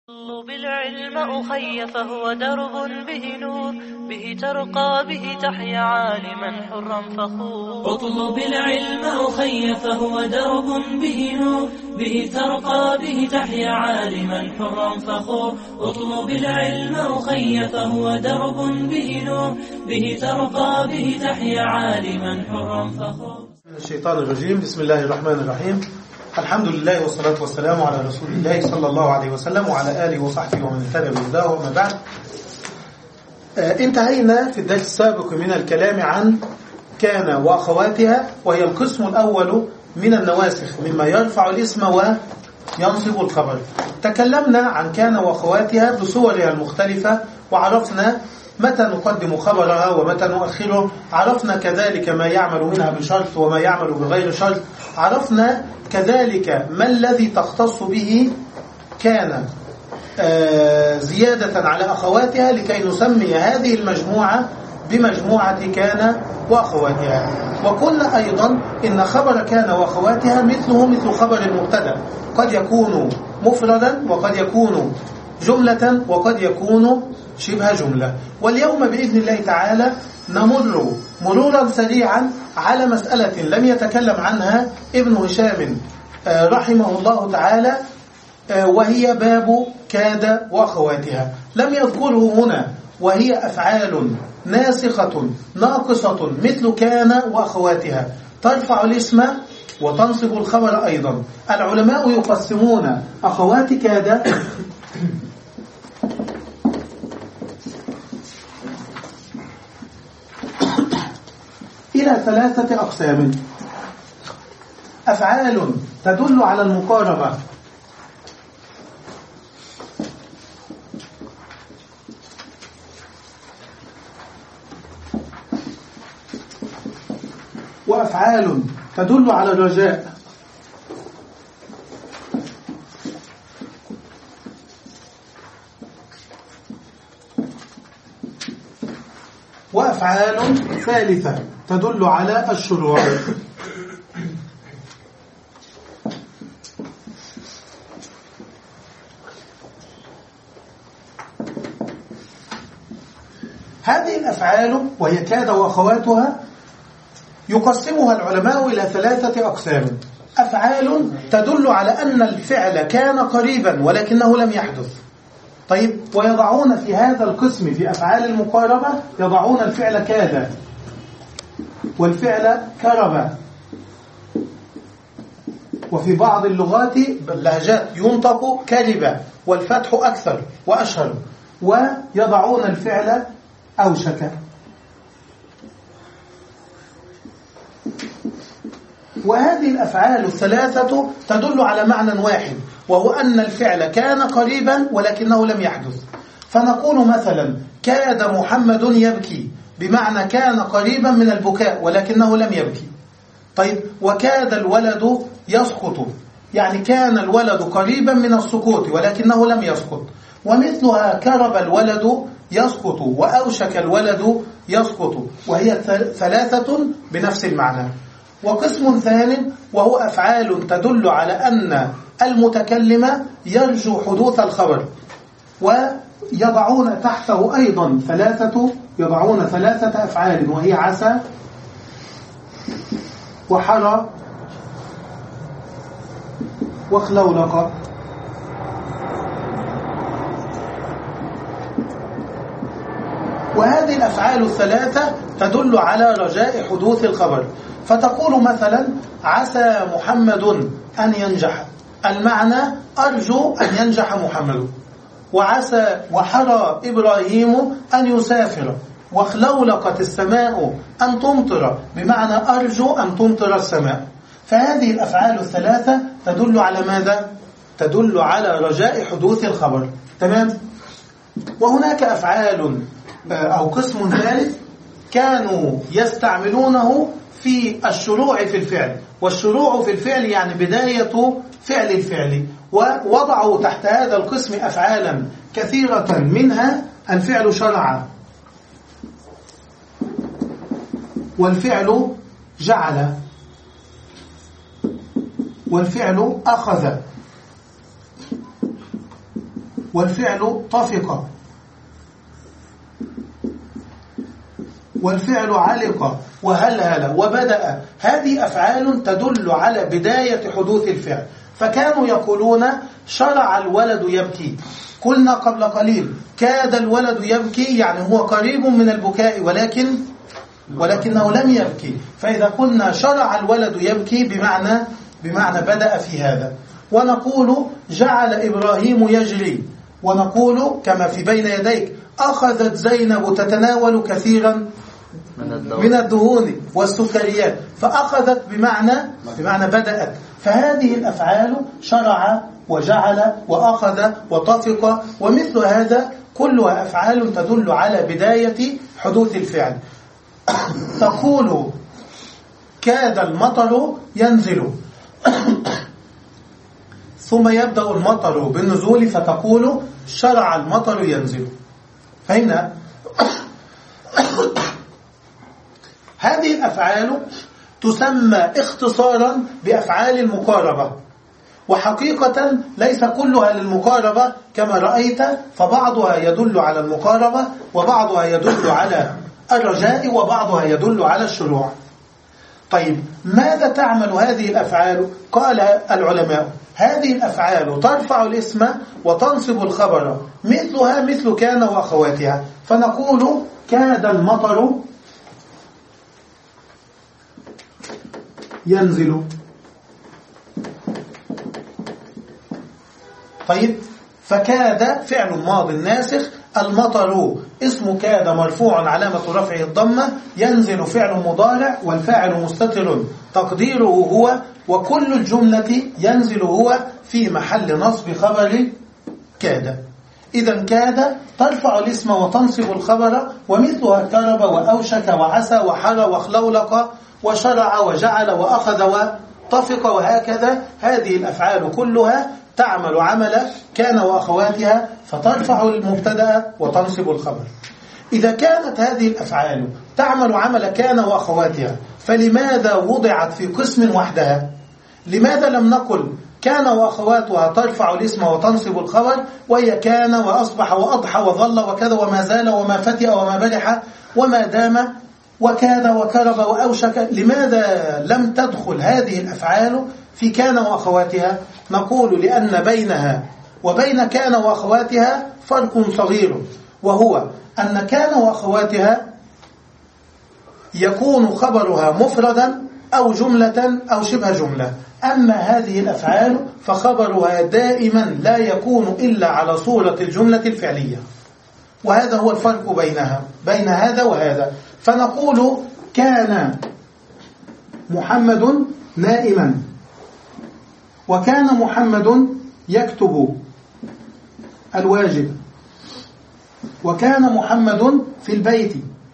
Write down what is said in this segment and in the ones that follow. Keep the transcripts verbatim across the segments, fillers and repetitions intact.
اطلب العلم أخي فهو درب به نور، به ترقى به تحيا عالما حرا فخور. اطلب العلم أخي فهو درب به نور، به ترقى به تحيا عالما حرا فخور. اطلب العلم أخي فهو درب به نور، به ترقى به تحيا عالما حرا فخور. الشيطان الرجيم. بسم الله الرحمن الرحيم. الحمد لله والصلاة والسلام على رسول الله صلى الله عليه وسلم وعلى آله وصحبه ومن اهتدى بهداه. وما بعد، آه انتهينا في الدرس السابق من الكلام عن كان وأخواتها، وهي القسم الأول من النواسخ مما يرفع الاسم وينصب الخبر. تكلمنا عن كان وأخواتها بصورها المختلفة، وعرفنا متى نقدم خبرها ومتى نؤخره. عرفنا كذلك ما يعمل منها بشرط وما يعمل بغير شرط. عرفنا كذلك ما الذي تختص به كان آه زيادة على أخواتها، لكي نسمي هذه المجموعة بمجموعة كان وأخواتها. وقلنا أيضا إن خبر كان وأخواتها مثله مثل خبر المبتدأ، قد يكون مفردا وقد يكون جملة وقد يكون شبه جملة. واليوم بإذن الله تعالى نمر مرورا سريعا على مسألة لم يتكلم عنها ابن هشام رحمه الله تعالى، وهي باب كاد وأخواتها. لم يذكره هنا، وهي أفعال ناسخة ناقصة مثل كان وأخواتها، ترفع الاسم وتنصب الخبر أيضا. العلماء يقسمون أخوات كاد إلى ثلاثة أقسام: أفعال تدل على المقاربة، وأفعال تدل على الرجاء، وأفعال ثالثة تدل على الشروع. هذه الأفعال وهي كاد وأخواتها يقسمها العلماء إلى ثلاثة أقسام: أفعال تدل على أن الفعل كان قريبا ولكنه لم يحدث. طيب، ويضعون في هذا القسم في أفعال المقاربة يضعون الفعل كاد والفعل كرب، وفي بعض اللغات اللهجات ينطق كرب والفتح أكثر وأشهر، ويضعون الفعل أوشك. وهذه الأفعال الثلاثة تدل على معنى واحد، وهو أن الفعل كان قريبا ولكنه لم يحدث. فنقول مثلا كاد محمد يبكي، بمعنى كان قريبا من البكاء ولكنه لم يبكي. طيب، وكاد الولد يسقط، يعني كان الولد قريبا من السقوط ولكنه لم يسقط. ومثلها كرب الولد يسقط وأوشك الولد يسقط، وهي ثلاثة بنفس المعنى. وقسم ثاني وهو أفعال تدل على أن المتكلم يرجو حدوث الخبر، ويضعون تحته أيضا ثلاثة يضعون ثلاثة أفعال، وهي عسى وحرى وخلولق. وهذه الأفعال الثلاثة تدل على رجاء حدوث الخبر. فتقول مثلا عسى محمد أن ينجح، المعنى أرجو أن ينجح محمد. وعسى وحرى إبراهيم أن يسافر، وخلولقت السماء أن تمطر، بمعنى أرجو أن تمطر السماء. فهذه الأفعال الثلاثة تدل على ماذا؟ تدل على رجاء حدوث الخبر. تمام؟ وهناك أفعال أو قسم ثالث كانوا يستعملونه في الشروع في الفعل، والشروع في الفعل يعني بداية فعل الفعل، ووضعوا تحت هذا القسم أفعالا كثيرة، منها الفعل شرع، والفعل جعل، والفعل أخذ، والفعل طفق، والفعل علق وهلهل وبدأ. هذه أفعال تدل على بداية حدوث الفعل. فكانوا يقولون شرع الولد يبكي، قلنا قبل قليل كاد الولد يبكي، يعني هو قريب من البكاء ولكن ولكنه لم يبكي. فإذا قلنا شرع الولد يبكي بمعنى بمعنى بدأ في هذا. ونقول جعل إبراهيم يجري، ونقول كما في بين يديك أخذت زينب تتناول كثيرا من الدهون والسكريات، فأخذت بمعنى بمعنى بدأت. فهذه الأفعال شرع وجعل وأخذ وطفق ومثل هذا كلها أفعال تدل على بداية حدوث الفعل. تقول كاد المطر ينزل، ثم يبدأ المطر بالنزول فتقول شرع المطر ينزل. فهنا هذه الأفعال تسمى اختصارا بأفعال المقاربة، وحقيقة ليس كلها للمقاربة كما رأيت، فبعضها يدل على المقاربة وبعضها يدل على الرجاء وبعضها يدل على الشروع. طيب ماذا تعمل هذه الأفعال؟ قال العلماء هذه الأفعال ترفع الاسم وتنصب الخبر، مثلها مثل كان وأخواتها. فنقول كاد المطر ينزل. طيب فكاد فعل ماض ناسخ، المطر اسم كاد مرفوع علامة رفعه الضمة، ينزل فعل مضارع والفاعل مستتر تقديره هو، وكل الجملة ينزل هو في محل نصب خبر كاد. إذا كاد ترفع الاسم وتنصب الخبر، ومثلها كرب وأوشك وعسى وحر وخلولق وشرع وجعل وأخذ وطفق وهكذا. هذه الأفعال كلها تعمل عمل كان وأخواتها، فترفع المبتدأ وتنصب الخبر. إذا كانت هذه الأفعال تعمل عمل كان وأخواتها، فلماذا وضعت في قسم وحدها؟ لماذا لم نقل كان وأخواتها ترفع الاسم وتنصب الخبر، وهي كان وأصبح وأضحى وظل وكذا وما زال وما فتئ وما برح وما دام وكاد وكرب وأوشك؟ لماذا لم تدخل هذه الأفعال في كان وأخواتها؟ نقول لأن بينها وبين كان وأخواتها فرق صغير، وهو أن كان وأخواتها يكون خبرها مفردا أو جملة أو شبه جملة، أما هذه الأفعال فخبرها دائما لا يكون إلا على صورة الجملة الفعلية. وهذا هو الفرق بينها بين هذا وهذا. فنقول كان محمد نائما، وكان محمد يكتب الواجب، وكان محمد في البيت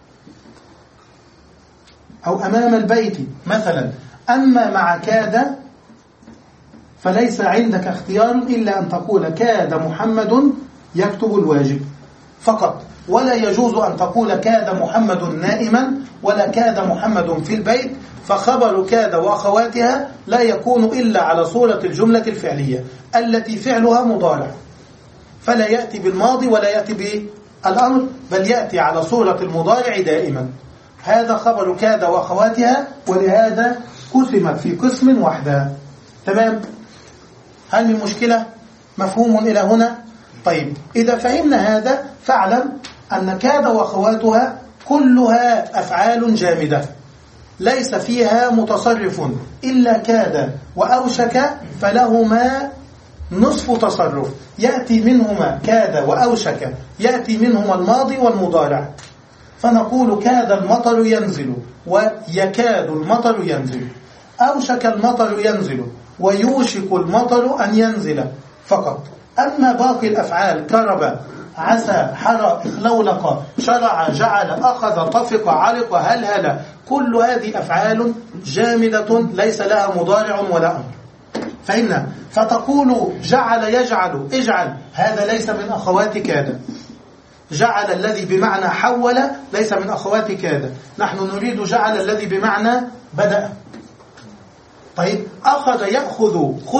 أو أمام البيت مثلا. أما مع كاد فليس عندك اختيار إلا أن تقول كاد محمد يكتب الواجب فقط، ولا يجوز أن تقول كاد محمد نائما ولا كاد محمد في البيت، فخبر كاد وأخواتها لا يكون إلا على صورة الجملة الفعلية التي فعلها مضارع، فلا يأتي بالماضي ولا يأتي بالأمر، بل يأتي على صورة المضارع دائما. هذا خبر كاد وأخواتها، ولهذا قسمت في قسم وحدها. تمام؟ هل من مشكلة؟ مفهوم إلى هنا؟ طيب إذا فهمنا هذا فاعلم أن كاد وأخواتها كلها أفعال جامدة ليس فيها متصرف إلا كاد وأوشك، فلهما نصف تصرف، يأتي منهما كاد وأوشك، يأتي منهما الماضي والمضارع. فنقول كاد المطر ينزل ويكاد المطر ينزل، أوشك المطر ينزل ويوشك المطر أن ينزل فقط. أما باقي الأفعال كرب عسى حر اخلولق شرع جعل أخذ طفق علق هلهل، كل هذه أفعال جامدة ليس لها مضارع ولا أمر. فإن فتقول جعل يجعل اجعل، هذا ليس من أخوات كاد. جعل الذي بمعنى حول ليس من أخوات كاد، نحن نريد جعل الذي بمعنى بدأ. طيب أخذ يأخذ خذ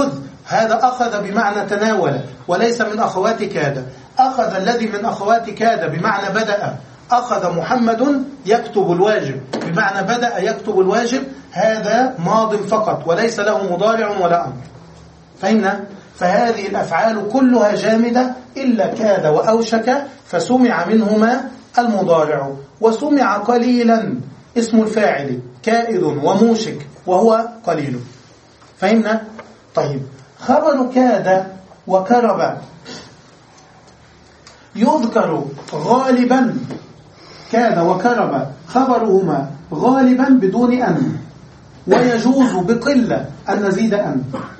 هذا أخذ بمعنى تناول وليس من أخوات كاد. أخذ الذي من أخوات كاد بمعنى بدأ، أخذ محمد يكتب الواجب بمعنى بدأ يكتب الواجب، هذا ماض فقط وليس له مضارع ولا أمر. فهمنا؟ فهذه الأفعال كلها جامدة إلا كاد وأوشك، فسمع منهما المضارع، وسمع قليلا اسم الفاعل كائد وموشك وهو قليل. فهمنا؟ طيب، خبر كاد وكرب يذكر غالبا، كاد وكرب خبرهما غالبا بدون أن، ويجوز بقلة أن نزيد أن.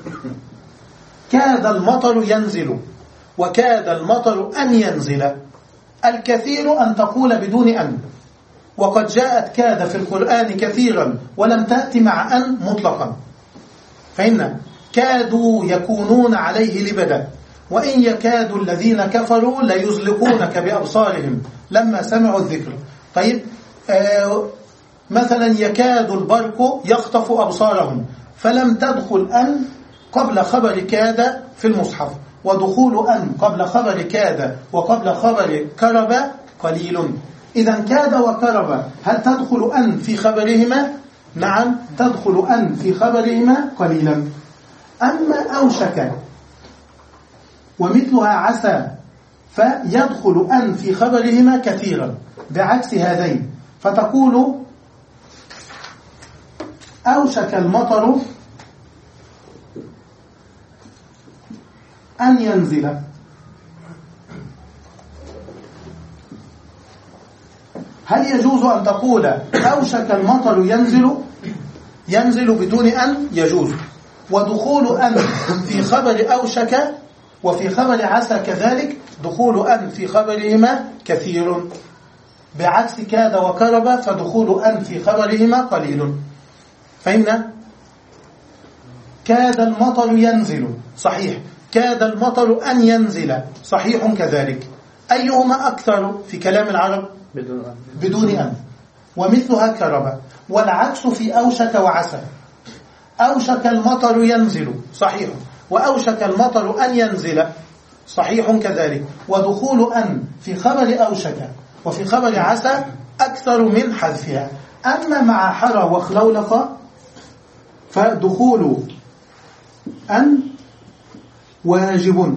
كاد المطر ينزل وكاد المطر أن ينزل، الكثير أن تقول بدون أن، وقد جاءت كاد في القرآن كثيرا ولم تأتي مع أن مطلقا. فإن كادوا يكونون عليه لبدا، وإن يكاد الذين كفروا ليزلقونك بأبصارهم لما سمعوا الذكر. طيب، آه مثلا يكاد البرق يخطف أبصارهم، فلم تدخل أن قبل خبر كاد في المصحف، ودخول أن قبل خبر كاد وقبل خبر كرب قليل. إذا كاد وكرب هل تدخل أن في خبرهما؟ نعم، تدخل أن في خبرهما قليلا. أما أوشك ومثلها عسى فيدخل أن في خبرهما كثيرا بعكس هذين، فتقول أوشك المطر أن ينزل. هل يجوز أن تقول أوشك المطر ينزل ينزل بدون أن؟ يجوز. ودخول أن في خبر أوشك وفي خبر عسى كذلك دخول أن في خبرهما كثير بعكس كاد وكرب، فدخول أن في خبرهما قليل. فهمنا؟ كاد المطر ينزل صحيح، كاد المطر أن ينزل صحيح كذلك. أيهما أكثر في كلام العرب؟ بدون أن, بدون أن. ومثلها كرب. والعكس في أوشك وعسى، أوشك المطر ينزل صحيح، وأوشك المطر أن ينزل صحيح كذلك. ودخول أن في خبر أوشك وفي خبر عسى أكثر من حذفها. أما مع حرى وخلولق فدخول أن واجب.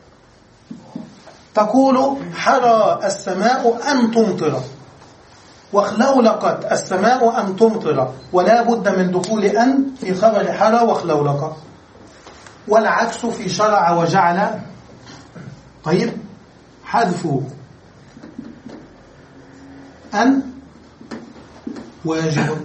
تقول حرى السماء أن تمطر، وخلولقت السماء أن تمطر، ولا بد من دخول أن في خبر حرى وخلولق. والعكس في شرع وجعل. طيب، حذف أن واجب.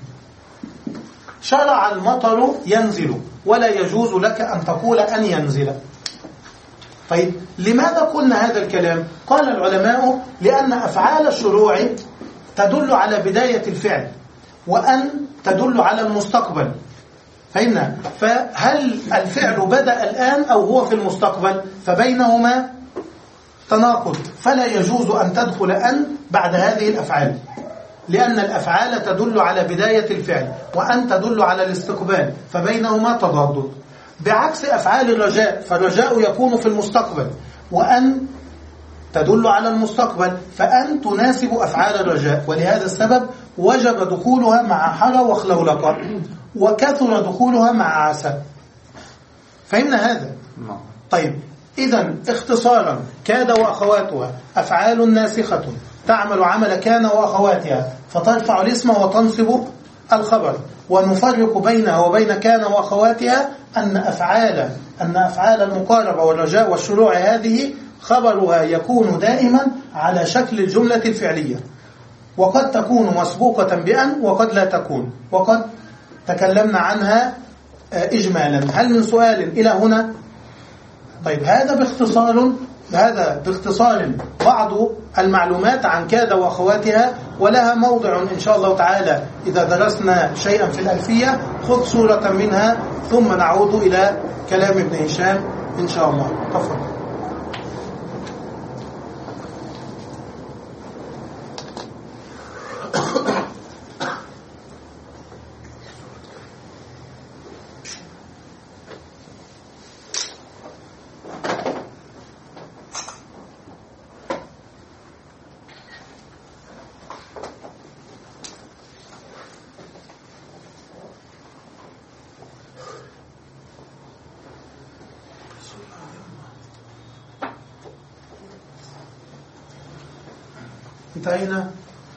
شرع المطر ينزل ولا يجوز لك أن تقول أن ينزل. طيب، لماذا قلنا هذا الكلام؟ قال العلماء لأن أفعال الشروع تدل على بداية الفعل، وأن تدل على المستقبل. فهمنا؟ فهل الفعل بدأ الآن أو هو في المستقبل؟ فبينهما تناقض، فلا يجوز أن تدخل أن بعد هذه الأفعال، لأن الأفعال تدل على بداية الفعل وأن تدل على الاستقبال، فبينهما تضاد. بعكس أفعال الرجاء، فالرجاء يكون في المستقبل، وأن تدل على المستقبل، فأن تناسب أفعال الرجاء، ولهذا السبب وجب دخولها مع حرى وخلولق، وكثر دخولها مع عسى. فهمنا هذا؟ طيب، إذن اختصارا، كاد وأخواتها أفعال ناسخة تعمل عمل كان وأخواتها، فترفع الاسم وتنصب الخبر. ونفرق بينها وبين كان وأخواتها أن أفعال أن أفعال المقاربة والرجاء والشروع هذه خبرها يكون دائما على شكل الجملة الفعلية، وقد تكون مسبوقة بأن وقد لا تكون، وقد تكلمنا عنها إجمالا. هل من سؤال إلى هنا؟ طيب، هذا باختصار هذا باختصار بعض المعلومات عن كاد وأخواتها، ولها موضع إن شاء الله تعالى إذا درسنا شيئا في الألفية. خذ صورة منها ثم نعود إلى كلام ابن هشام إن شاء الله. تفضل. انتهينا.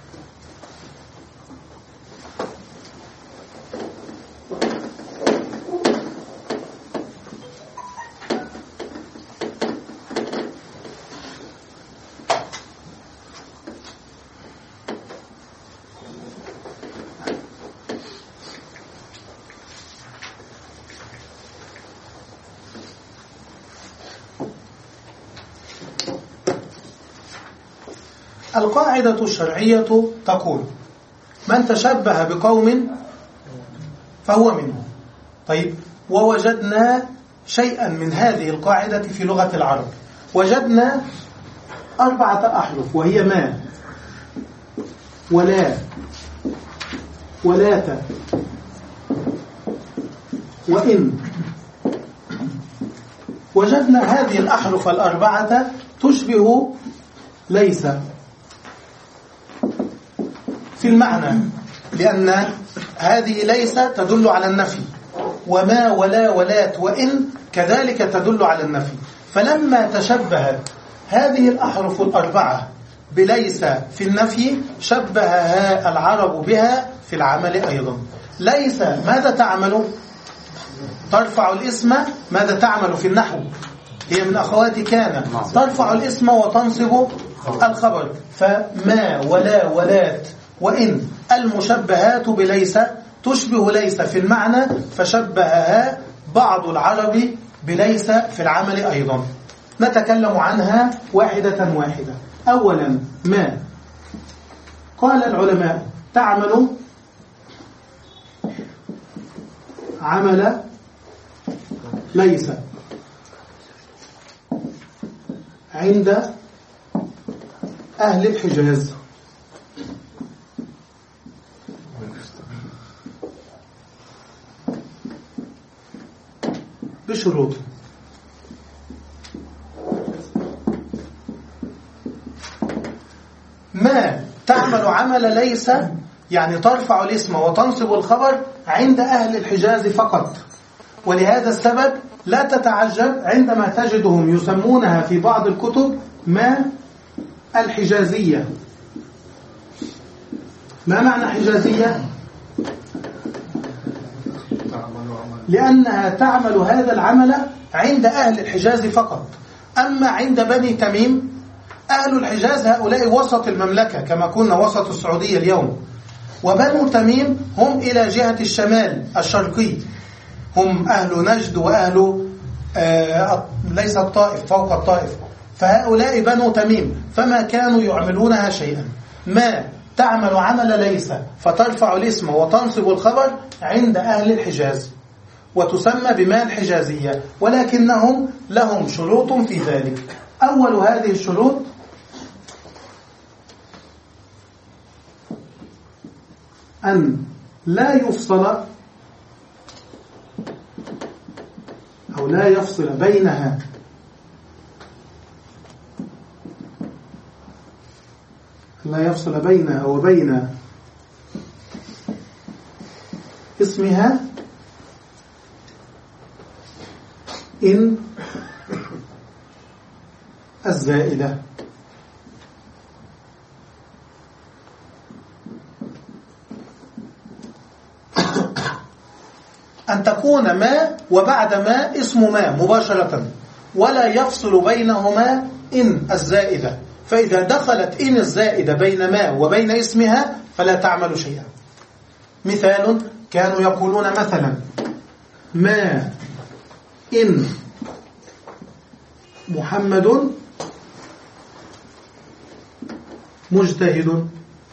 القاعدة الشرعية تقول: من تشبه بقوم فهو منهم. طيب، ووجدنا شيئا من هذه القاعدة في لغة العرب. وجدنا أربعة أحرف، وهي ما ولا ولات وإن. وجدنا هذه الأحرف الأربعة تشبه ليس في المعنى، لأن هذه ليس تدل على النفي، وما ولا ولات وإن كذلك تدل على النفي. فلما تشبهت هذه الأحرف الأربعة بليس في النفي، شبهها العرب بها في العمل أيضا. ليس ماذا تعمل؟ ترفع الاسم. ماذا تعمل في النحو؟ هي من أخوات كان، ترفع الاسم وتنصب الخبر. فما ولا ولات وإن المشبهات بليس تشبه ليس في المعنى، فشبهها بعض العرب بليس في العمل أيضا. نتكلم عنها واحدة واحدة. أولا، ما قال العلماء تعمل عمل ليس عند أهل الحجاز بشروط. ما تعمل عمل ليس يعني ترفع الاسم وتنصب الخبر عند أهل الحجاز فقط. ولهذا السبب لا تتعجب عندما تجدهم يسمونها في بعض الكتب ما الحجازية. ما معنى حجازية؟ لأنها تعمل هذا العمل عند أهل الحجاز فقط. أما عند بني تميم، أهل الحجاز هؤلاء وسط المملكة كما كنا وسط السعودية اليوم، وبنو تميم هم إلى جهة الشمال الشرقي، هم أهل نجد وأهل آه ليس الطائف، فوق الطائف، فهؤلاء بنو تميم، فما كانوا يعملونها شيئا. ما تعمل عمل ليس فترفع الاسم وتنصب الخبر عند أهل الحجاز، وتسمى بما الحجازية، ولكنهم لهم شروط في ذلك. أول هذه الشروط أن لا يفصل أو لا يفصل بينها لا يفصل بينها وبين اسمها إن الزائدة. أن تكون ما وبعد ما اسم ما مباشرة، ولا يفصل بينهما إن الزائدة. فإذا دخلت إن الزائدة بين ما وبين اسمها فلا تعمل شيئا. مثال: كانوا يقولون مثلا ما إن محمد مجتهد.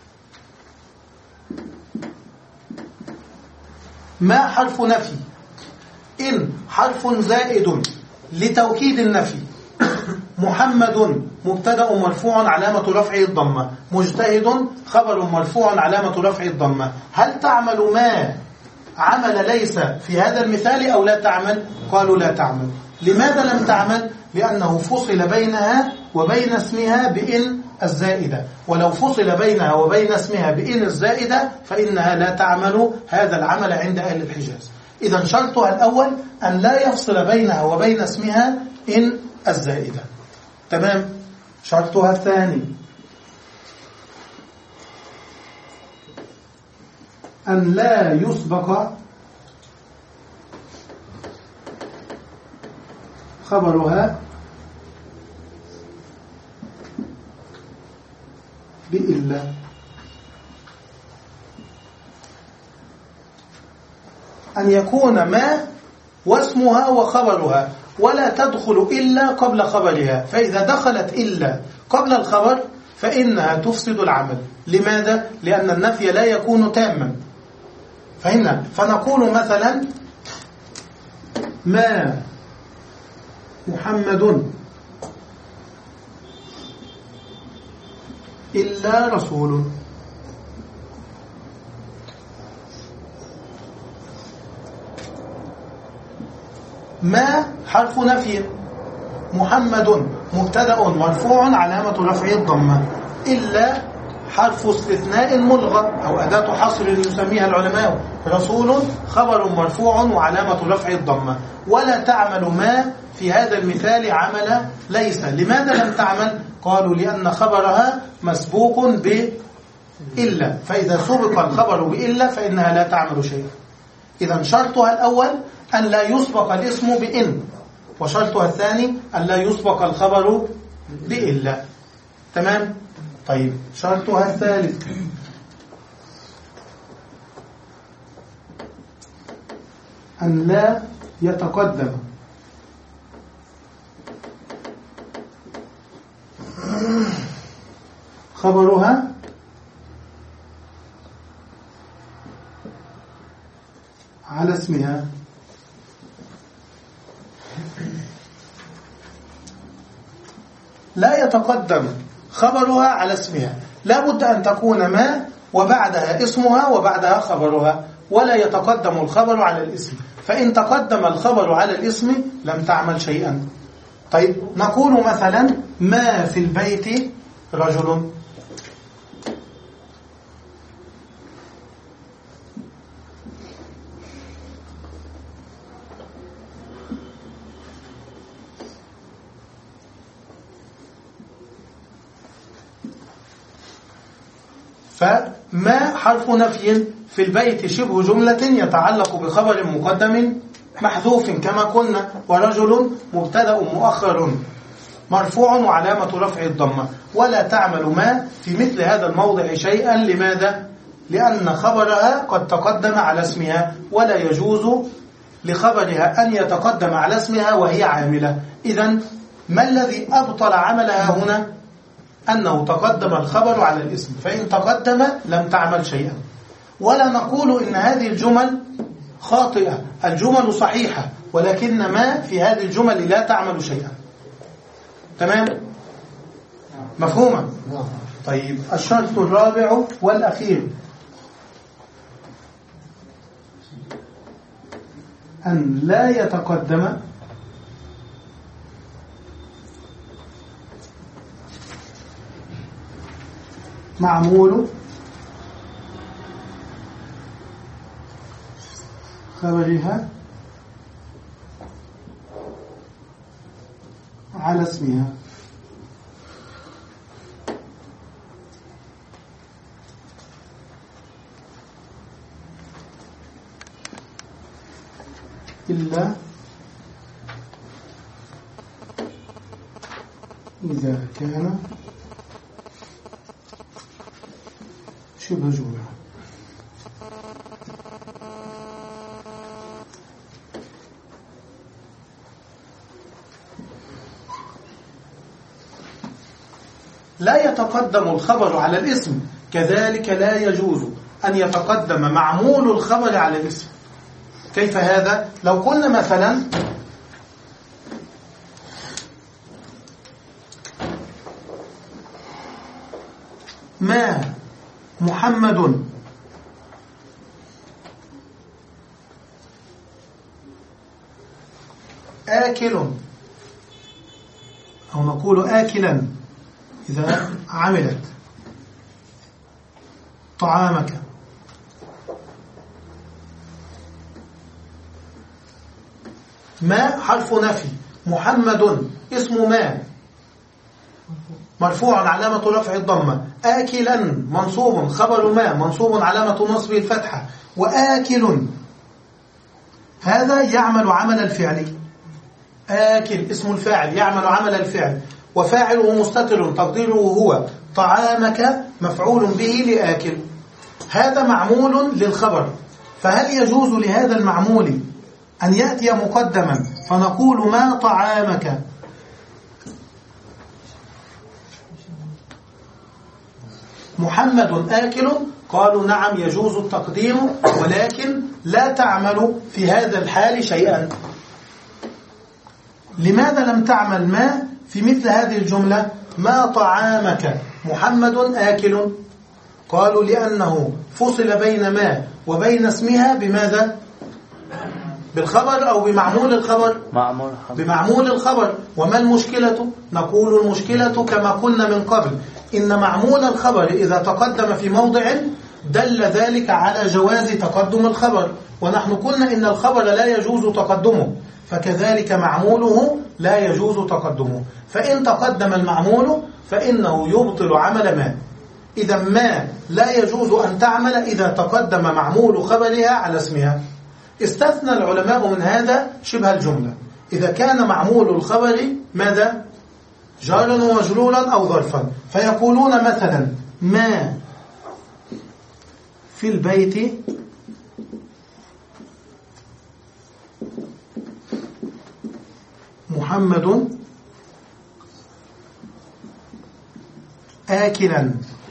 ما حرف نفي، إن حرف زائد لتوكيد النفي. محمد مبتدأ مرفوع علامة رفعه الضمة، مجتهد خبر مرفوع علامة رفعه الضمة. هل تعمل ما عمل ليس في هذا المثال أو لا تعمل؟ قالوا لا تعمل. لماذا لم تعمل؟ لأنه فصل بينها وبين اسمها بإن الزائدة، ولو فصل بينها وبين اسمها بإن الزائدة فإنها لا تعمل هذا العمل عند أهل الحجاز. إذن شرطها الأول أن لا يفصل بينها وبين اسمها إن الزائدة. تمام. شرطها الثاني أن لا يسبق خبرها بإلا. أن يكون ما واسمها وخبرها ولا تدخل إلا قبل خبرها، فإذا دخلت إلا قبل الخبر فإنها تفسد العمل. لماذا؟ لأن النفي لا يكون تاما. فهنا فنقول مثلا ما محمد إلا رسول. ما حرف نفي، محمد مبتدأ مرفوع علامة رفعه الضمة، إلا حرف استثناء ملغى أو أداة حصر يسميها العلماء، رسول خبر مرفوع وعلامة رفعه الضمة. ولا تعمل ما في هذا المثال عمل ليس. لماذا لم تعمل؟ قالوا لأن خبرها مسبوق بإلا، فإذا سبق الخبر بإلا فإنها لا تعمل شيئا. إذا شرطها الأول أن لا يسبق الاسم بإن، وشرطها الثاني أن لا يسبق الخبر بإلا. تمام؟ طيب شرطها الثالث أن لا يتقدم خبرها على اسمها. لا يتقدم خبرها على اسمها، لا بد أن تكون ما وبعدها اسمها وبعدها خبرها، ولا يتقدم الخبر على الاسم. فإن تقدم الخبر على الاسم لم تعمل شيئا. طيب نقول مثلا ما في البيت رجل. فما حرف نفي في البيت شبه جملة يتعلق بخبر مقدم محذوف كما قلنا، ورجل مبتدأ مؤخر مرفوع وعلامة رفع الضمة. ولا تعمل ما في مثل هذا الموضع شيئا. لماذا؟ لأن خبرها قد تقدم على اسمها، ولا يجوز لخبرها أن يتقدم على اسمها وهي عاملة. إذن ما الذي أبطل عملها هنا؟ أنه تقدم الخبر على الاسم، فإن تقدم لم تعمل شيئا. ولا نقول إن هذه الجمل خاطئة، الجمل صحيحة، ولكن ما في هذه الجمل لا تعمل شيئا. تمام؟ مفهومة؟ طيب الشرط الرابع والأخير أن لا يتقدم معمول خبرها على اسمها. إلا إذا كان شبه جملة. لا يتقدم الخبر على الاسم، كذلك لا يجوز أن يتقدم معمول الخبر على الاسم. كيف هذا؟ لو قلنا مثلا ما محمد آكل، أو نقول آكلا إذا عملت طعامك. ما حرف نفي، محمد اسم ما، مرفوع علامة رفع الضمة. آكلا منصوب خبر ما منصوب علامة نصبه الفتحة. وآكل هذا يعمل عمل الفعل، آكل اسم الفاعل يعمل عمل الفعل، وفاعله مستتر تقديره هو طعامك مفعول به لآكل. هذا معمول للخبر، فهل يجوز لهذا المعمول أن يأتي مقدما فنقول ما طعامك؟ محمد آكل؟ قالوا نعم يجوز التقديم، ولكن لا تعمل في هذا الحال شيئا. لماذا لم تعمل ما في مثل هذه الجملة؟ ما طعامك محمد آكل. قالوا لأنه فصل بين ما وبين اسمها بماذا؟ بالخبر أو بمعمول الخبر؟ معمول بمعمول الخبر. وما المشكلة؟ نقول المشكلة كما قلنا من قبل، إن معمول الخبر إذا تقدم في موضع دل ذلك على جواز تقدم الخبر، ونحن قلنا إن الخبر لا يجوز تقدمه، فكذلك معموله لا يجوز تقدمه. فإن تقدم المعمول فإنه يبطل عمل ما. إذا ما لا يجوز أن تعمل إذا تقدم معمول خبرها على اسمها. استثنى العلماء من هذا شبه الجملة، إذا كان معمول الخبر ماذا؟ جارا ومجرورا أو ظرفا، فيقولون مثلا ما في البيت محمد آكلا.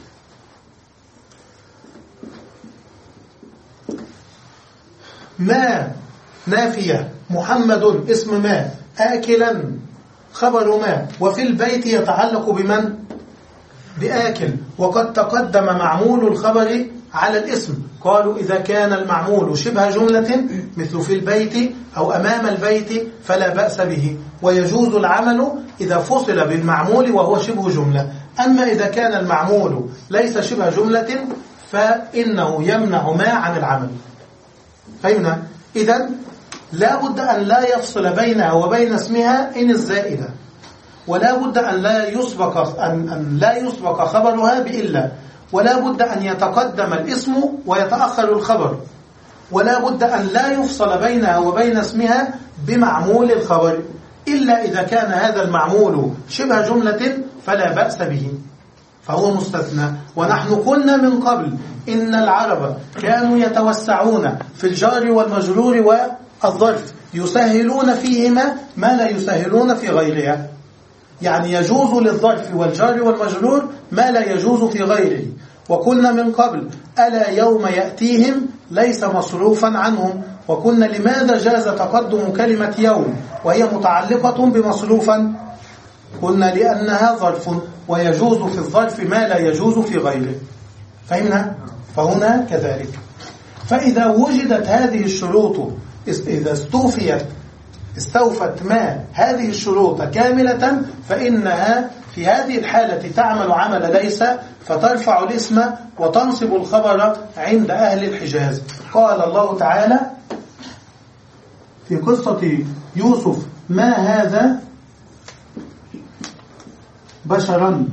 ما نافية، محمد اسم ما، آكلا خبر ما، وفي البيت يتعلق بمن؟ بآكل. وقد تقدم معمول الخبر على الاسم. قالوا إذا كان المعمول شبه جملة مثل في البيت أو أمام البيت فلا بأس به، ويجوز العمل إذا فصل بالمعمول وهو شبه جملة. أما إذا كان المعمول ليس شبه جملة فإنه يمنع ما عن العمل. فهمنا؟ إذن لا بد أن لا يفصل بينها وبين اسمها إن الزائدة، ولا بد أن لا يسبق أن, أن لا يسبق خبرها بإلا، ولا بد أن يتقدم الاسم ويتأخر الخبر، ولا بد أن لا يفصل بينها وبين اسمها بمعمول الخبر، إلا إذا كان هذا المعمول شبه جملة فلا بأس به، فهو مستثنى. ونحن قلنا من قبل إن العرب كانوا يتوسعون في الجار والمجرور والظرف، يسهلون فيهما ما لا يسهلون في غيرها. يعني يجوز للظرف والجار والمجرور ما لا يجوز في غيره. وقلنا من قبل ألا يوم يأتيهم ليس مصروفا عنهم. وقلنا لماذا جاز تقدم كلمة يوم وهي متعلقة بمصروفا؟ قلنا لأنها ظرف، ويجوز في الظرف ما لا يجوز في غيره. فهمنا؟ فهنا كذلك. فإذا وجدت هذه الشروط، إذا استوفيت استوفت ما هذه الشروط كاملة، فإنها في هذه الحالة تعمل عمل ليس، فترفع الاسم وتنصب الخبر عند أهل الحجاز. قال الله تعالى في قصة يوسف ما هذا بشرا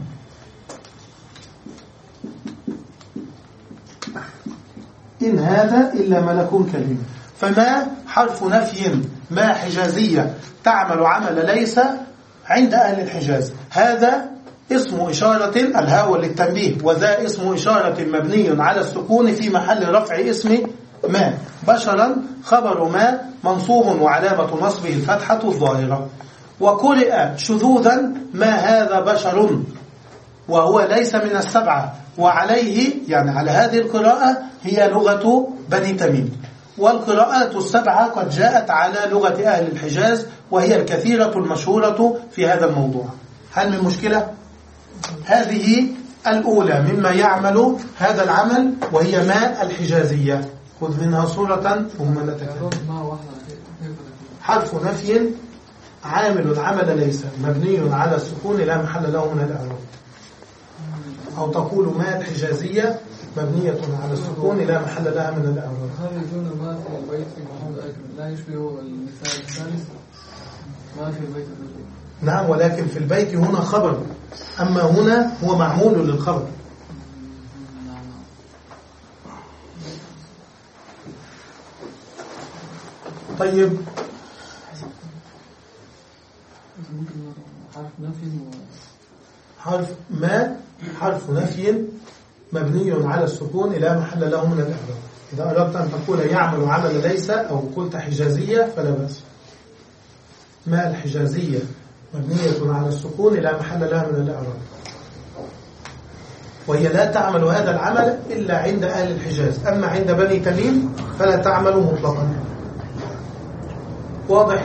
إن هذا إلا ملك كريم. فما حرف نفي ما حجازية تعمل عمل ليس عند أهل الحجاز. هذا اسم إشارة الهاء للتنبيه، وذا اسم إشارة مبني على السكون في محل رفع اسم ما. بشرا خبر ما منصوب وعلامة نصبه الفتحة الظاهرة. وقرئ شذوذا ما هذا بشر، وهو ليس من السبعة، وعليه يعني على هذه القراءة هي لغة بني تميم. والقراءات السبعة قد جاءت على لغة أهل الحجاز، وهي الكثيرة المشهورة في هذا الموضوع. هل من مشكلة؟ هذه الأولى مما يعمل هذا العمل، وهي ما الحجازية. خذ منها صورة ثم نتكلم. حرف نفي عامل عمل ليس مبني على السكون لا محل له من الإعراب. أو تقول ما الحجازية مبنية على السكون لا محل لها من الإعراب. هذه الجملة ما في البيت محمود آكل لا يشبه المثال الثالث ما في البيت الرجل. نعم، ولكن في البيت هنا خبر، أما هنا هو معمول للخبر. طيب حرف ما حرف نفي مبني على السكون لا محل له من الإعراب. إذا أردت أن تقول يعمل عمل ليس أو قلت حجازية فلا بأس. ما الحجازية مبنية على السكون لا محل لها من الإعراب، وهي لا تعمل هذا العمل إلا عند أهل الحجاز، أما عند بني تميم فلا تعمل مطلقا. واضح؟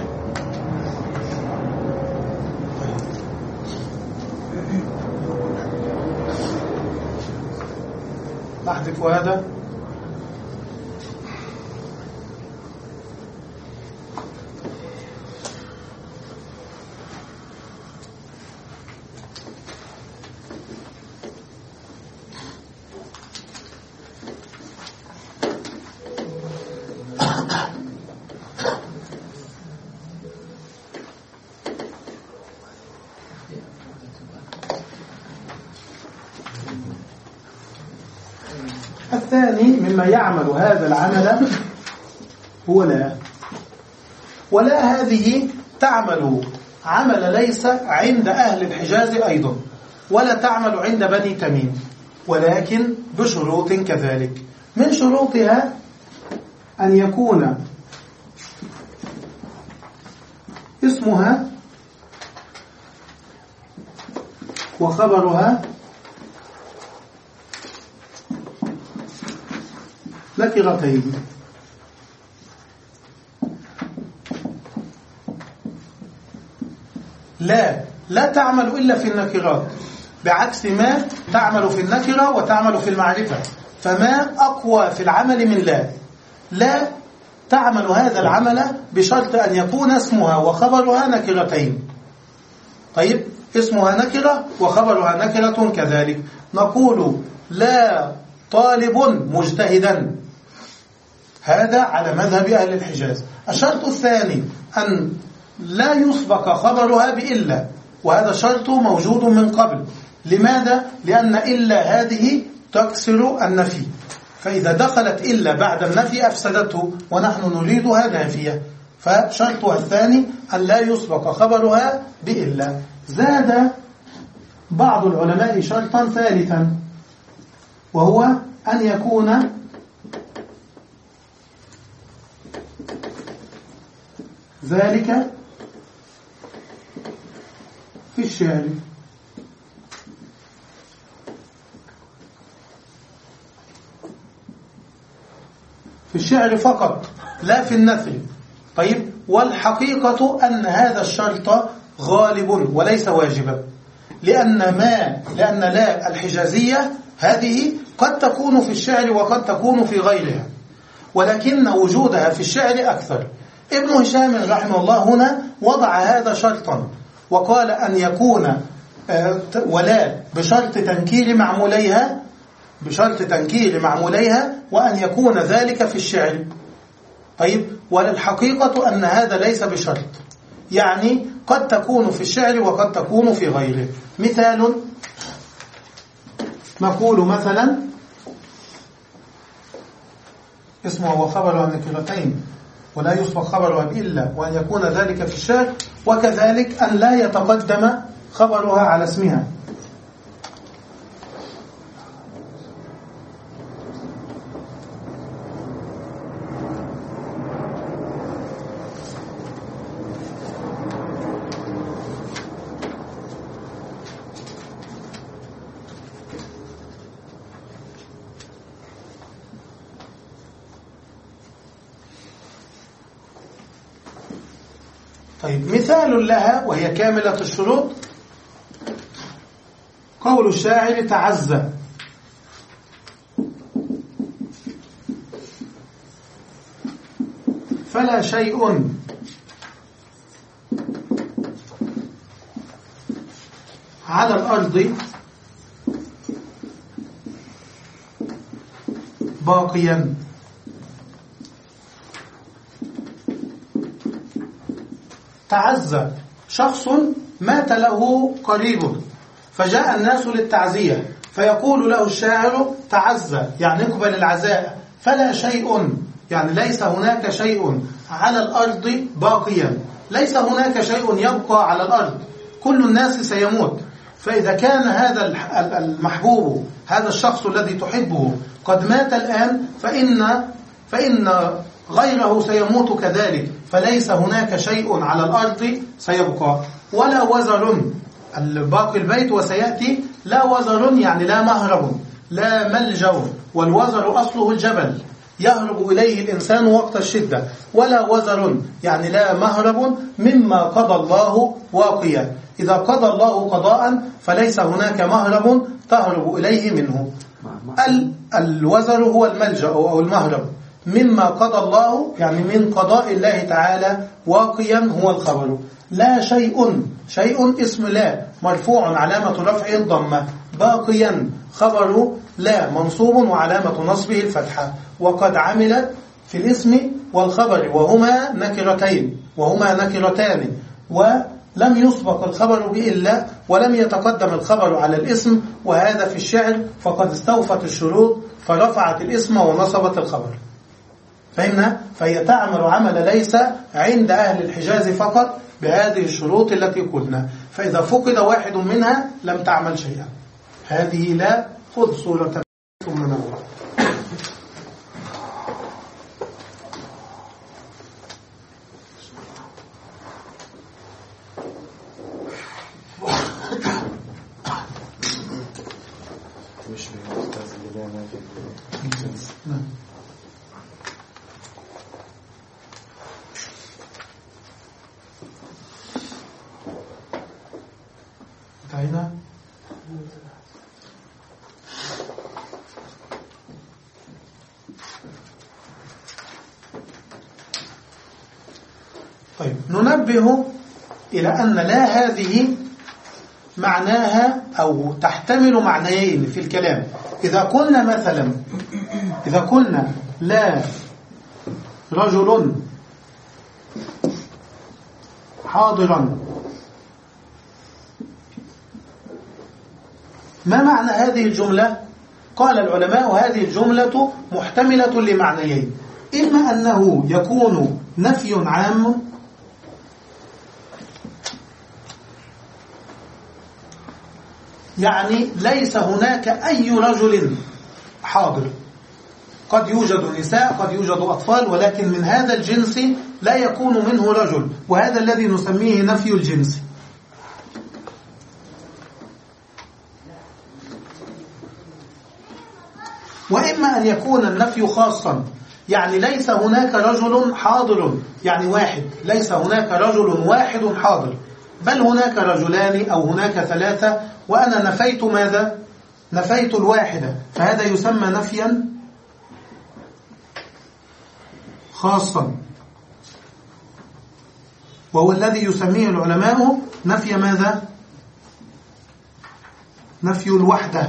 أحذف هذا. الثاني مما يعمل هذا العمل هو لا. ولا هذه تعمل عمل ليس عند أهل الحجاز أيضا، ولا تعمل عند بني تميم، ولكن بشروط كذلك. من شروطها أن يكون اسمها وخبرها نكرتين. لا لا تعمل إلا في النكرات، بعكس ما تعمل في النكرة وتعمل في المعرفة، فما أقوى في العمل من لا. لا تعمل هذا العمل بشرط أن يكون اسمها وخبرها نكرتين. طيب اسمها نكرة وخبرها نكرة كذلك. نقول لا طالب مجتهدا، هذا على مذهب أهل الحجاز. الشرط الثاني أن لا يسبق خبرها بإلا، وهذا شرط موجود من قبل. لماذا؟ لأن إلا هذه تكسر النفي، فإذا دخلت إلا بعد النفي أفسدته، ونحن نريدها نافية، فشرطها الثاني أن لا يسبق خبرها بإلا. زاد بعض العلماء شرطا ثالثا، وهو أن يكون ذلك في الشعر. في الشعر فقط لا في النثر. طيب والحقيقة أن هذا الشرط غالب وليس واجبا، لأن ما لأن لا الحجازية هذه قد تكون في الشعر وقد تكون في غيرها، ولكن وجودها في الشعر أكثر. ابن هشام رحمه الله هنا وضع هذا شرطا، وقال أن يكون ولا بشرط تنكير معموليها بشرط تنكير معموليها وأن يكون ذلك في الشعر. طيب والحقيقة أن هذا ليس بشرط، يعني قد تكون في الشعر وقد تكون في غيره. مثال نقول مثلا اسمه وخبرها نكرتين ولا يسبق خبرها بإلا، وأن يكون ذلك في الشعر، وكذلك أن لا يتقدم خبرها على اسمها. طيب مثال لها وهي كاملة الشروط قول الشاعر تعزى. فلا شيء على الأرض باقيا تعزى شخص مات له قريب فجاء الناس للتعزية، فيقول له الشاعر تعزى يعني اقبل العزاء، فلا شيء يعني ليس هناك شيء على الأرض باقيا، ليس هناك شيء يبقى على الأرض، كل الناس سيموت. فإذا كان هذا المحبوب هذا الشخص الذي تحبه قد مات الآن فإن, فإن غيره سيموت كذلك، فليس هناك شيء على الأرض سيبقى ولا وزر. الباقي البيت وسيأتي لا وزر يعني لا مهرب لا ملجأ، والوزر أصله الجبل يهرب إليه الإنسان وقت الشدة، ولا وزر يعني لا مهرب مما قضى الله واقيا. إذا قضى الله قضاء فليس هناك مهرب تهرب إليه منه. الوزر هو الملجأ أو المهرب مما قضى الله يعني من قضاء الله تعالى واقيا هو الخبر. لا شيء، شيء اسم لا مرفوع علامة رفعه الضمة، باقيا خبر لا منصوب وعلامة نصبه الفتحة. وقد عملت في الاسم والخبر وهما نكرتين وهما نكرتان، ولم يسبق الخبر بإلا ولم يتقدم الخبر على الاسم، وهذا في الشعر فقد استوفت الشروط فرفعت الاسم ونصبت الخبر. فهمنا؟ فهي تعمل عمل ليس عند أهل الحجاز فقط بهذه الشروط التي قلنا، فإذا فقد واحد منها لم تعمل شيئا. هذه لا. خذ صورة ثم نور. انتهينا. طيب ننبه إلى أن لا هذه معناها أو تحتمل معنيين في الكلام. إذا قلنا مثلا إذا قلنا لا رجل حاضرا، ما معنى هذه الجملة؟ قال العلماء هذه الجملة محتملة لمعنيين، إما أنه يكون نفي عام يعني ليس هناك أي رجل حاضر، قد يوجد نساء قد يوجد أطفال، ولكن من هذا الجنس لا يكون منه رجل، وهذا الذي نسميه نفي الجنس. وإما أن يكون النفي خاصا يعني ليس هناك رجل حاضر يعني واحد، ليس هناك رجل واحد حاضر، بل هناك رجلان أو هناك ثلاثة، وأنا نفيت ماذا؟ نفيت الواحدة، فهذا يسمى نفيا خاصا، وهو الذي يسميه العلماء نفي ماذا؟ نفي الوحدة.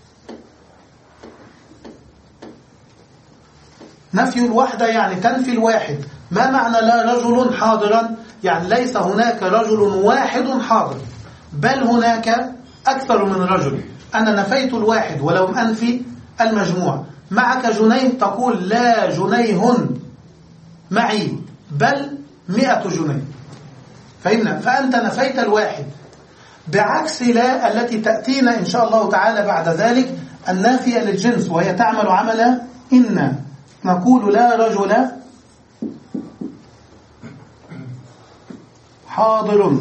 نفي الوحدة يعني تنفي الواحد. ما معنى لا رجل حاضرا؟ يعني ليس هناك رجل واحد حاضر، بل هناك أكثر من رجل. أنا نفيت الواحد ولو أنفي المجموع. معك جنيه تقول لا جنيه معي بل مئة جنيه. فهمنا؟ فأنت نفيت الواحد، بعكس لا التي تأتينا إن شاء الله تعالى بعد ذلك النافية للجنس، وهي تعمل عمل إن. نقول لا رجل حاضر،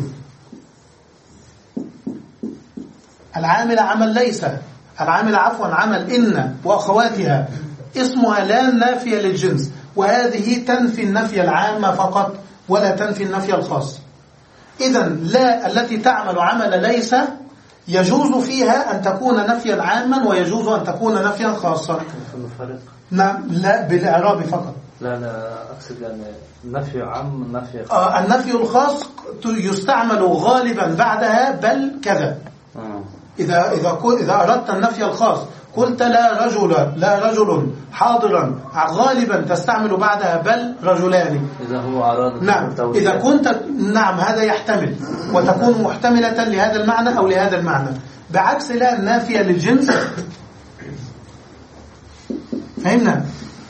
العامل عمل ليس، العامل عفوا عمل إن وأخواتها، اسمها لا نافية للجنس، وهذه تنفي النفي العام فقط ولا تنفي النفي الخاص. إذن لا التي تعمل عمل ليس يجوز فيها أن تكون نفيا عاما ويجوز أن تكون نفيا خاصا. نعم، لا بالإعراب فقط. لا لا أقصد يعني نفي عام نفي خاص. آه النفي الخاص يستعمل غالبا بعدها بل كذا. آه. إذا إذا إذا أردت النفي الخاص قلت لا رجل لا رجل حاضرا غالبا تستعمل بعدها بل رجلان. إذا هو أراد نعم إذا كنت نعم هذا يحتمل وتكون محتملة لهذا المعنى أو لهذا المعنى، بعكس لا النافية للجنس. فهمنا؟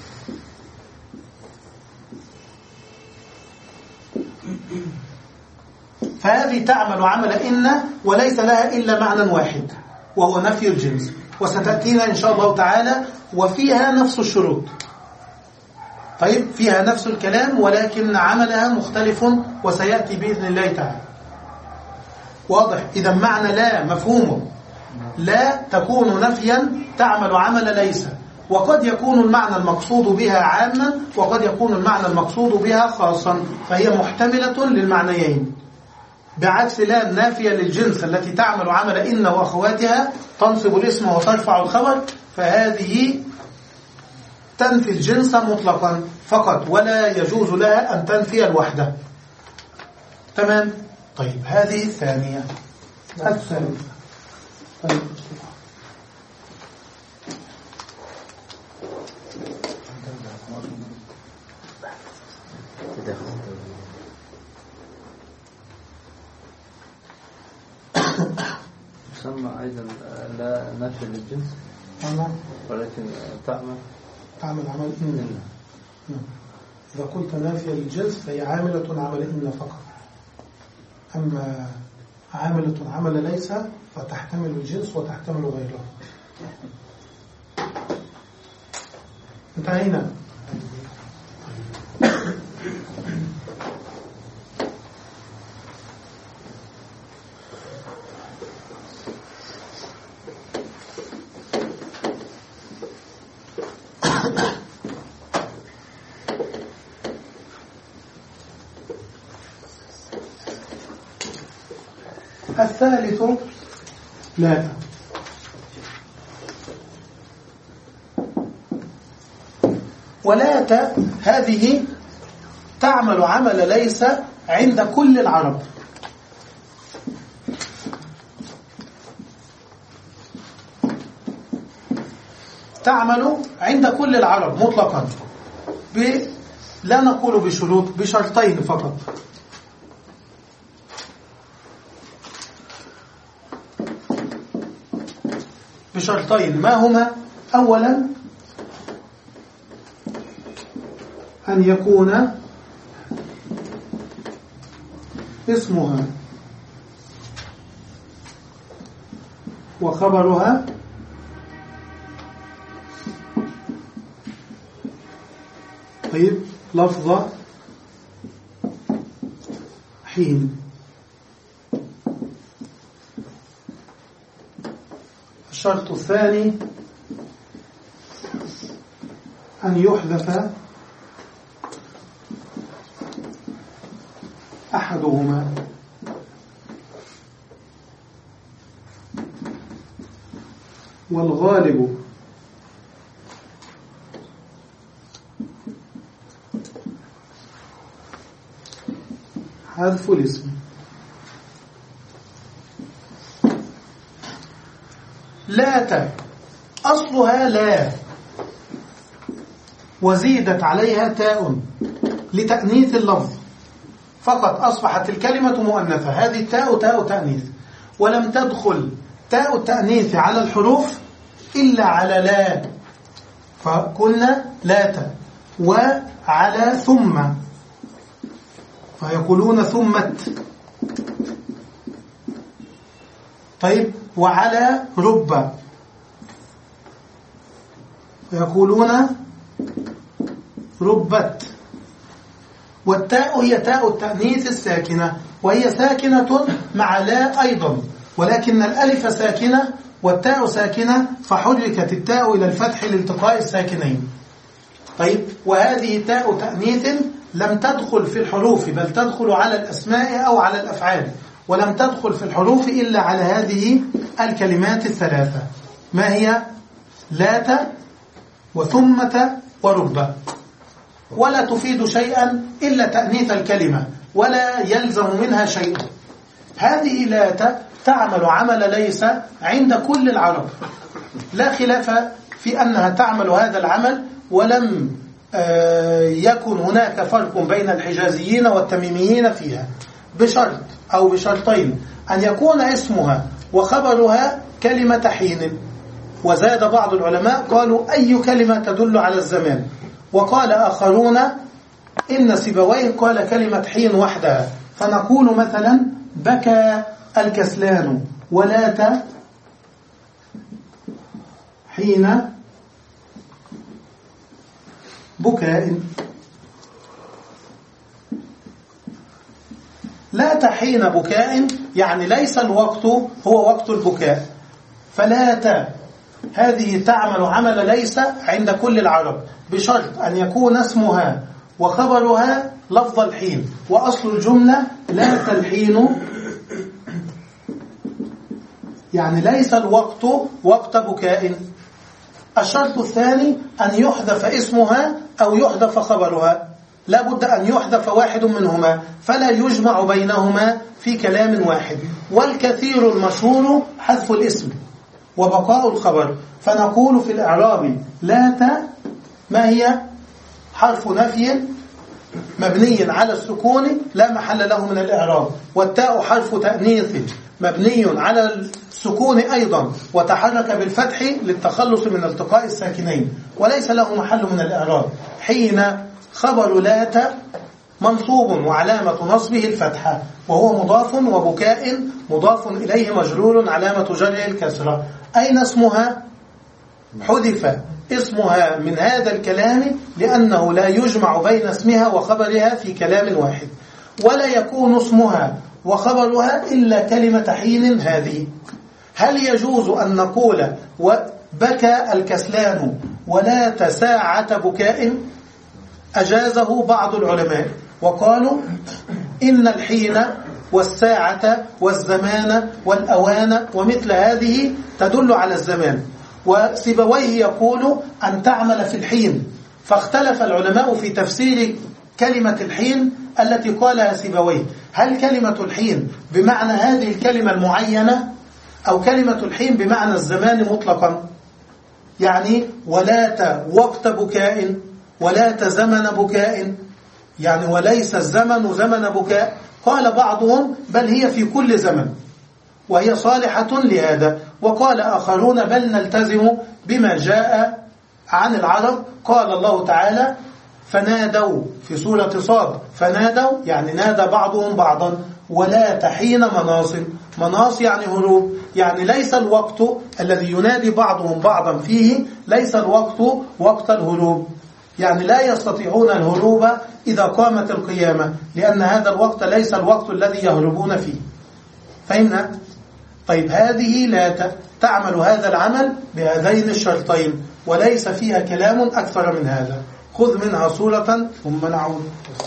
فهذه تعمل عمل إن وليس لها إلا معنى واحد وهو نفي الجنس، وستأتينا إن شاء الله تعالى وفيها نفس الشروط. طيب فيها نفس الكلام ولكن عملها مختلف وسيأتي بإذن الله تعالى. واضح؟ إذا معنى لا مفهومه، لا تكون نفيا تعمل عمل ليس، وقد يكون المعنى المقصود بها عاما وقد يكون المعنى المقصود بها خاصا، فهي محتملة للمعنيين، بعكس لا النافية للجنس التي تعمل عمل إن وأخواتها تنصب الاسم وترفع الخبر، فهذه تنفي الجنس مطلقا فقط ولا يجوز لها أن تنفي الوحدة. تمام؟ طيب هذه الثانية. الثالثة طيب. يسمى أيضا لا نفي للجنس ولكن تعمل تعمل عمل إن. إذا قلت نافية للجنس فهي عاملة عمل إن فقط، أما عاملة عمل ليس فتحتمل الجنس وتحتمل غيره. انتهينا. الثالث لا. ولات هذه تعمل عمل ليس عند كل العرب، تعمل عند كل العرب مطلقا، لا نقول بشروط، بشرطين فقط. بشرطين ما هما؟ أولا أن يكون اسمها وخبرها طيب لفظ حين. الشرط الثاني أن يحذف أحدهما، والغالب حذف الاسم. لات أصلها لا وزيدت عليها تاء لتأنيث اللفظ فقط، أصبحت الكلمة مؤنثة. هذه التاء تاء تأنيث، ولم تدخل تاء التأنيث على الحروف إلا على لا، فقلنا لات، وعلى ثم فيقولون ثمت. طيب وعلى رب فيقولون ربت. والتاء هي تاء التأنيث الساكنة، وهي ساكنة مع لا أيضا، ولكن الألف ساكنة والتاء ساكنة فحركت التاء إلى الفتح لالتقاء الساكنين. طيب وهذه تاء تأنيث لم تدخل في الحروف، بل تدخل على الأسماء أو على الأفعال، ولم تدخل في الحروف إلا على هذه الكلمات الثلاثة، ما هي؟ لات وثمة ورب. ولا تفيد شيئا إلا تأنيث الكلمة، ولا يلزم منها شيء. هذه لا تعمل عمل ليس عند كل العرب، لا خلاف في أنها تعمل هذا العمل، ولم يكن هناك فرق بين الحجازيين والتميميين فيها، بشرط أو بشرطين: أن يكون اسمها وخبرها كلمة حين. وزاد بعض العلماء قالوا أي كلمة تدل على الزمان، وقال آخرون إن سيبويه قال كلمة حين وحدها، فنقول مثلا بكى الكسلان ولات حين بكاء. لات حين بكاء يعني ليس الوقت هو وقت البكاء، فلات هذه تعمل عمل ليس عند كل العرب، بشرط أن يكون اسمها وخبرها لفظ الحين، وأصل الجملة لات الحين يعني ليس الوقت وقت بكاء. الشرط الثاني أن يحذف اسمها أو يحذف خبرها، لا بد أن يحذف واحد منهما، فلا يجمع بينهما في كلام واحد. والكثير المشهور حذف الاسم وبقاء الخبر، فنقول في الإعراب لات ما هي؟ حرف نفي مبني على السكون لا محل له من الإعراب، والتاء حرف تأنيث مبني على السكون أيضا وتحرك بالفتح للتخلص من التقاء الساكنين وليس له محل من الإعراب. حين خبر لات منصوب وعلامة نصبه الفتحة، وهو مضاف، وبكاء مضاف إليه مجرور علامة جره الكسرة. أين اسمها؟ حذف اسمها من هذا الكلام لأنه لا يجمع بين اسمها وخبرها في كلام واحد، ولا يكون اسمها وخبرها إلا كلمة حين هذه. هل يجوز أن نقول وبكى الكسلان ولات ساعة بكاء؟ أجازه بعض العلماء وقالوا إن الحين والساعة والزمان والأوان ومثل هذه تدل على الزمان. وسيبويه يقول أن تعمل في الحين، فاختلف العلماء في تفسير كلمة الحين التي قالها سيبويه، هل كلمة الحين بمعنى هذه الكلمة المعينة أو كلمة الحين بمعنى الزمان مطلقا؟ يعني ولات وقت بكاء، ولات زمن بكاء، يعني وليس الزمن زمن بكاء. قال بعضهم بل هي في كل زمن وهي صالحة لهذا، وقال آخرون بل نلتزم بما جاء عن العرب. قال الله تعالى فنادوا في سورة صاد، فنادوا يعني نادى بعضهم بعضا. ولات حين مناص، مناص يعني هروب، يعني ليس الوقت الذي ينادي بعضهم بعضا فيه ليس الوقت وقت الهروب، يعني لا يستطيعون الهروب إذا قامت القيامة، لأن هذا الوقت ليس الوقت الذي يهربون فيه. فهمنا؟ طيب هذه لا تعمل هذا العمل بهذين الشرطين وليس فيها كلام أكثر من هذا. خذ منها صورة ثم نعود.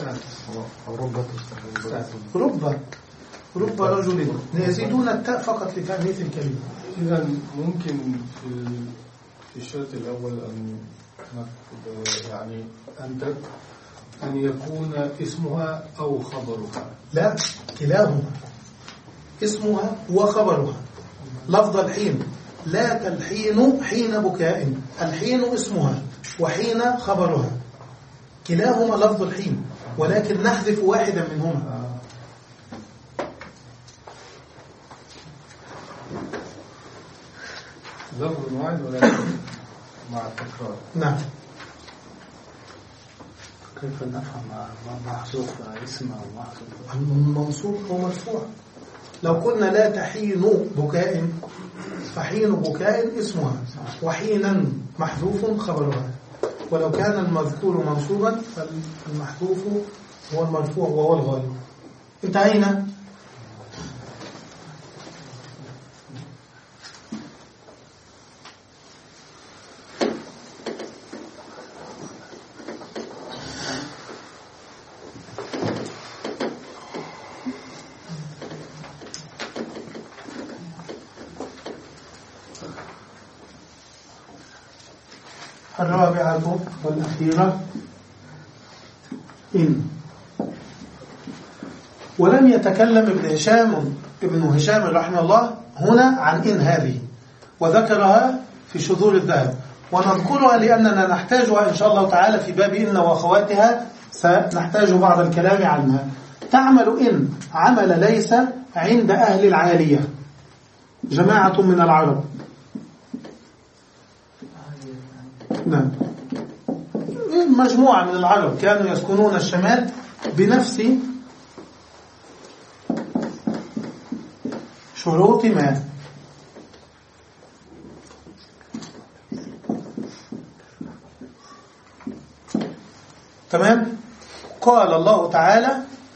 رب رب رجل يزيدون التاء فقط لتأنيث الكلمة. إذا ممكن في في الشرط الأول أن يعني أن أن يكون اسمها أو خبرها. لا، كلاهما، اسمها وخبرها. لفظ الحين، لا الحين حين بكاء، الحين اسمها وحين خبرها، كلاهما لفظ الحين، ولكن نحذف واحدا منهما. لفظ واحد ولكن مع التكرار. نعم. كيف نفهم محذوف اسم أو محذوف؟ المنصوب هو مرفوع. لو قلنا لا تحين بكاء فحين بكاء اسمها وحينا محذوف خبرها، ولو كان المذكور منصوبا فالمحذوف هو المرفوع وهو الغالب. انتهينا. الرابعة والأخيرة إن. ولم يتكلم ابن هشام ابن هشام رحمه الله هنا عن إن هذه، وذكرها في شذور الذهب، ونذكرها لأننا نحتاجها إن شاء الله تعالى في باب إن وأخواتها، سنحتاج بعض الكلام عنها. تعمل إن عمل ليس عند أهل العالية، جماعة من العرب. نعم، مجموعة من العرب كانوا يسكنون الشمال بنفس شروط ما. تمام. قال الله تعالى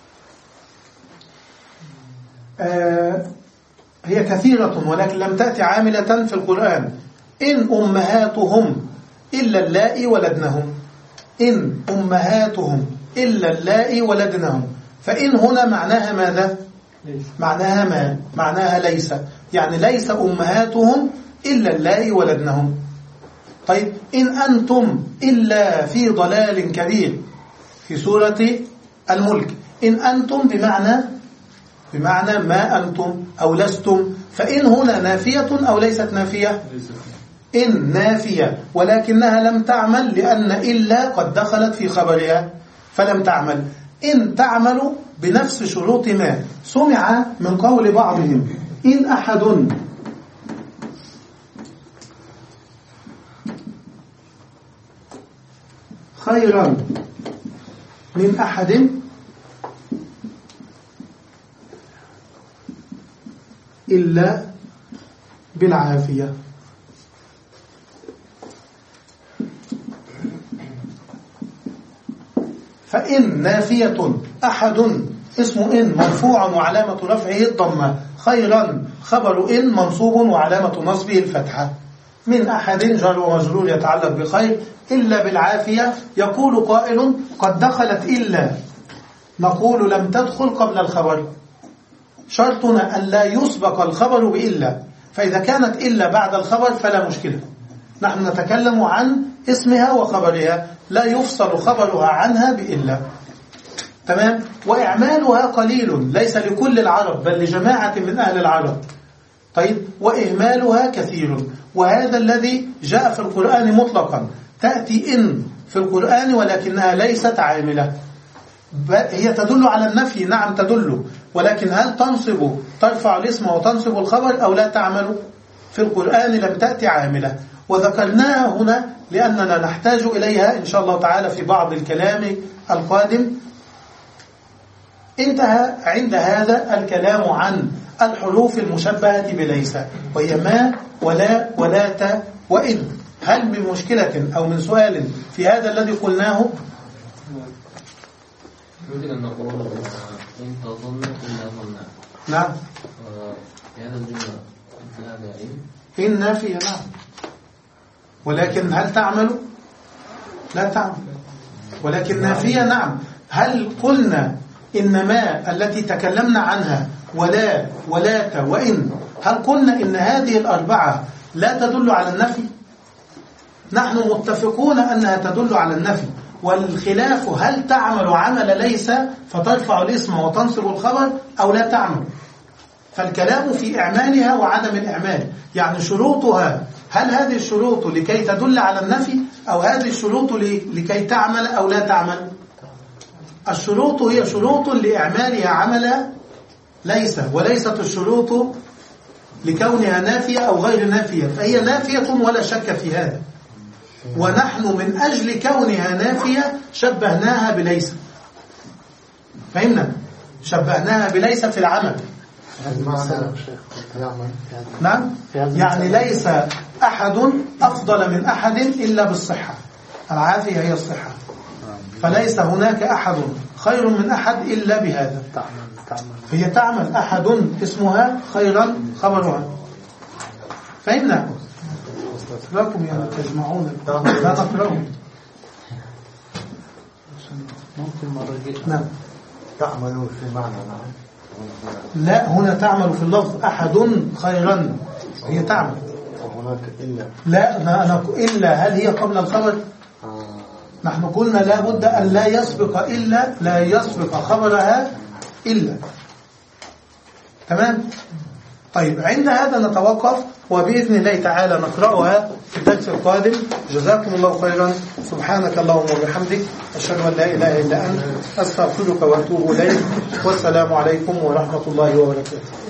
آه هي كثيرة ولكن لم تأتي عاملة في القرآن. إن أمهاتهم إلا اللائي ولدنهم، إن أمهاتهم إلا اللائي ولدنهم. فإن هنا معناها ماذا؟ معناها ما معناها ليس، يعني ليس أمهاتهم إلا اللائي ولدنهم. طيب إن أنتم إلا في ضلال كبير في سورة الملك، إن أنتم بمعنى بمعنى ما أنتم أو لستم. فإن هنا نافية أو ليست نافية؟ إن نافية، ولكنها لم تعمل لأن إلا قد دخلت في خبرها فلم تعمل. إن تعمل بنفس شروط ما. سمع من قول بعضهم إن أحد خيرا من أحد إلا بالعافية. فإن نافية، أحد اسم إن مرفوع وعلامة رفعه الضمة، خيرا خبر إن منصوب وعلامة نصبه الفتحة. من أحد جر ومجرور يتعلق بخير، إلا بالعافية. يقول قائل قد دخلت إلا، نقول لم تدخل قبل الخبر، شرطنا أن لا يسبق الخبر بإلا، فإذا كانت إلا بعد الخبر فلا مشكلة، نحن نتكلم عن اسمها وخبرها، لا يفصل خبرها عنها بإلا. تمام. وإعمالها قليل ليس لكل العرب بل لجماعة من أهل العرب. طيب، وإهمالها كثير، وهذا الذي جاء في القرآن مطلقا. تأتي إن في القرآن ولكنها ليست عاملة، هي تدل على النفي، نعم تدل، ولكن هل تنصب ترفع الاسم وتنصب الخبر أو لا تعمل؟ في القرآن لم تأتي عاملة، وذكرناها هنا لأننا نحتاج إليها إن شاء الله تعالى في بعض الكلام القادم. انتهى عند هذا الكلام عن الحروف المشبهة بليس، وهي ما ولا ولات وإن. هل من مشكلة أو من سؤال في هذا الذي قلناه؟ يمكن أن نقول إن تظن إلا ظن. نعم. في هذا الجملة هذا إن إن نافية، نعم، ولكن هل تعمل؟ لا تعمل، ولكن نافية، نعم. هل قلنا إن ما التي تكلمنا عنها ولا ولات وإن، هل قلنا إن هذه الأربعة لا تدل على النفي؟ نحن متفقون أنها تدل على النفي، والخلاف هل تعمل عمل ليس فترفع الاسم وتنصب الخبر أو لا تعمل. فالكلام في إعمالها وعدم الإعمال، يعني شروطها، هل هذه الشروط لكي تدل على النفي أو هذه الشروط لكي تعمل أو لا تعمل؟ الشروط هي شروط لإعمالها عمل ليس، وليست الشروط لكونها نافية أو غير نافية، فهي نافية ولا شك في هذا. ونحن من أجل كونها نافية شبهناها بليس، فهمنا؟ شبهناها بليس في العمل. نعم، يعني ليس أحد أفضل من أحد إلا بالصحة، العافية هي الصحة، فليس هناك أحد خير من أحد إلا بهذا. هي تعمل، أحد اسمها، خيرا خبرها، فهمنا؟ لكم يعني تجمعون لا تقرأون. ممكن مرة جيت نعم، تعمل في معنى. نعم، لا، هنا تعمل في اللفظ أحد خيرا، هي تعمل. وهناك إلا، لا أنا إلا هل هي قبل الخبر؟ آه. نحن قلنا لا بد أن لا يسبق إلا، لا يسبق خبرها إلا. تمام؟ طيب عند هذا نتوقف، وبإذن الله تعالى نقرأها في الدرس القادم. جزاكم الله خيرا. سبحانك اللهم وبحمدك، أشهد أن لا إله إلا أنت، أستغفرك وأتوب إليك، والسلام عليكم ورحمة الله وبركاته.